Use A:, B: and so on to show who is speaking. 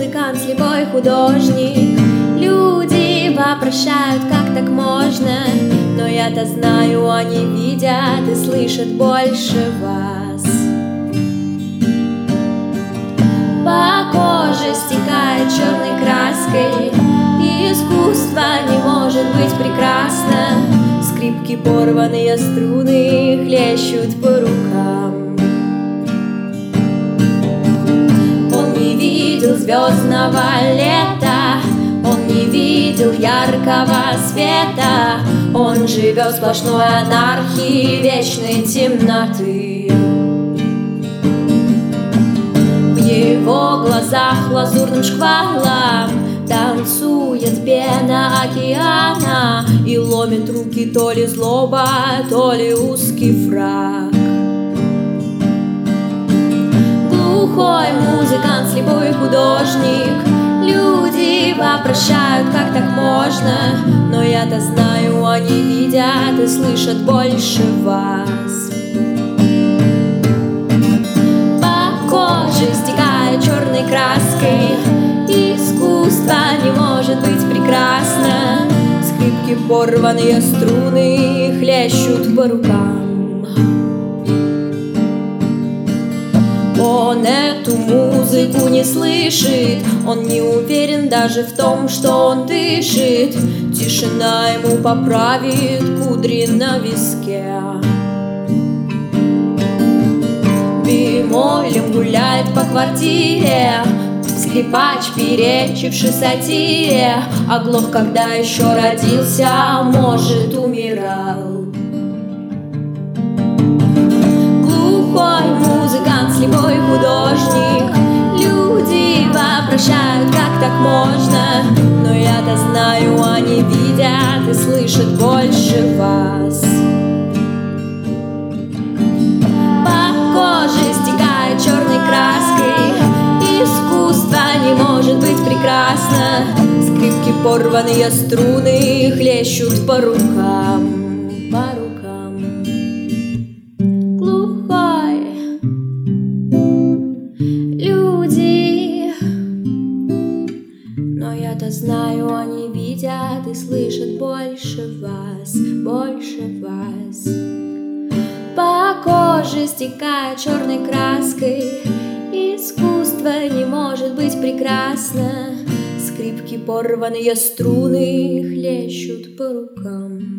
A: музыкант, слепой художник. Люди вопрошают, как так можно, но я-то знаю, они видят и слышат больше вас. По коже стекает черной краской, и искусство не может быть прекрасно. Скрипки, порванные струны хлещут по рукам. Он не видел звездного лета, он не видел яркого света. Он живет в сплошной анархии вечной темноты. В его глазах лазурным шквалом танцует пена океана и ломит руки то ли злоба, то ли узкий фрак. Глухой музыкант, слепой художник. Люди вопрошают, как так можно, но я-то знаю, они видят и слышат больше вас. По коже стекает черной краской, искусство не может быть прекрасно. Скрипки, порванные струны хлещут по рукам. Он эту музыку не слышит, он не уверен даже в том, что он дышит. Тишина ему поправит кудри на виске. Бемолем гуляет по квартире скрипач, перечивший сатире. Оглох, когда еще родился, может, умирал. Глухой музыкант, слепой художник. Люди вопрошают, как так можно, но я-то знаю, они видят и слышат больше вас. По коже стекает черной краской, искусство не может быть прекрасно. Скрипки, порванные струны хлещут по рукам, по рукам. Глухой люди, но я-то знаю, они видят и слышат больше вас, больше вас. По коже стекает черной краской, искусство не может быть прекрасно. Скрипки, порванные струны хлещут по рукам.